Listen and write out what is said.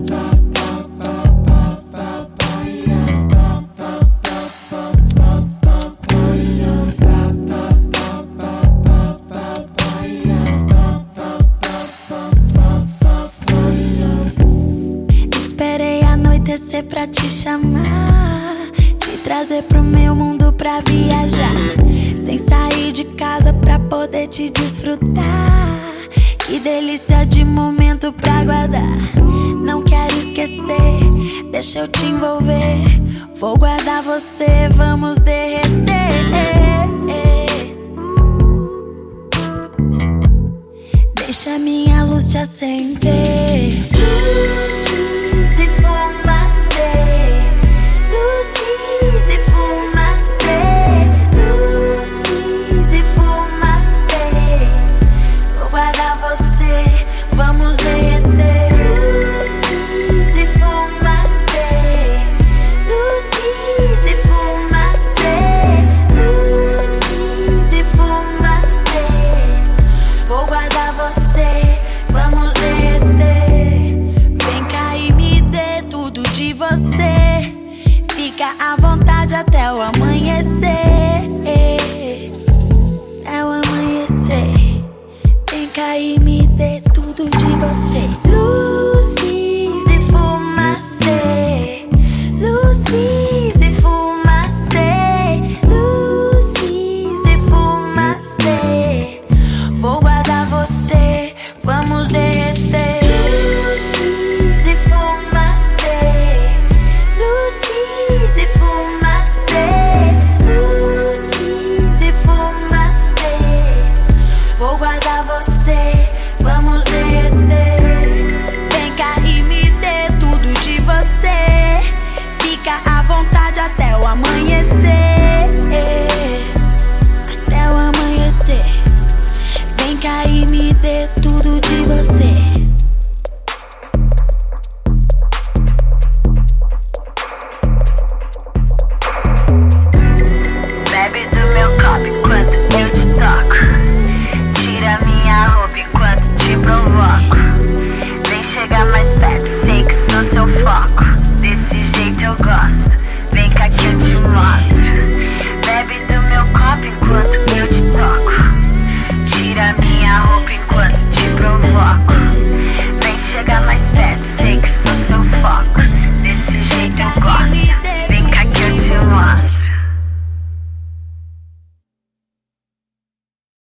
Esperei anoitecer pra te chamar, te trazer pro meu mundo pra viajar, sem sair de casa pra poder te desfrutar. Que delícia de momento pra guardar. Não quero esquecer, deixa eu te envolver. Vou guardar você, vamos derreter. Deixa minha luz te acender. Luzes e fumacê, luzes e fumacê, luzes e fumacê. Vou guardar você, vamos derreter. Luzes e fumacê, luzes e fumacê, luzes e fumacê. Vou guardar você, vamos derreter. Vem cá e me dê tudo de você. Fica à vontade até o amanhecer. Até o amanhecer. Vem cá e me dê tudo de você. Luzes e fumacê, luzes e fumacê, luzes e fumacê. Vou guardar você, vamos derreter. Luzes e fumacê, luzes e fumacê, luzes e fumacê. Vou guardar você, vamos derreter. Vem cá e me dê tudo de você. Fica à vontade até o amanhecer. Até o amanhecer. Vem cá e me dê tudo de você. Bebe do meu copo enquanto eu te toco. Tira minha roupa enquanto te provoco. Vem chegar mais perto, sei que sou seu foco. Desse jeito eu gosto, vem cá que eu te mostro. Bebe do meu copo enquanto eu te toco. Tira minha roupa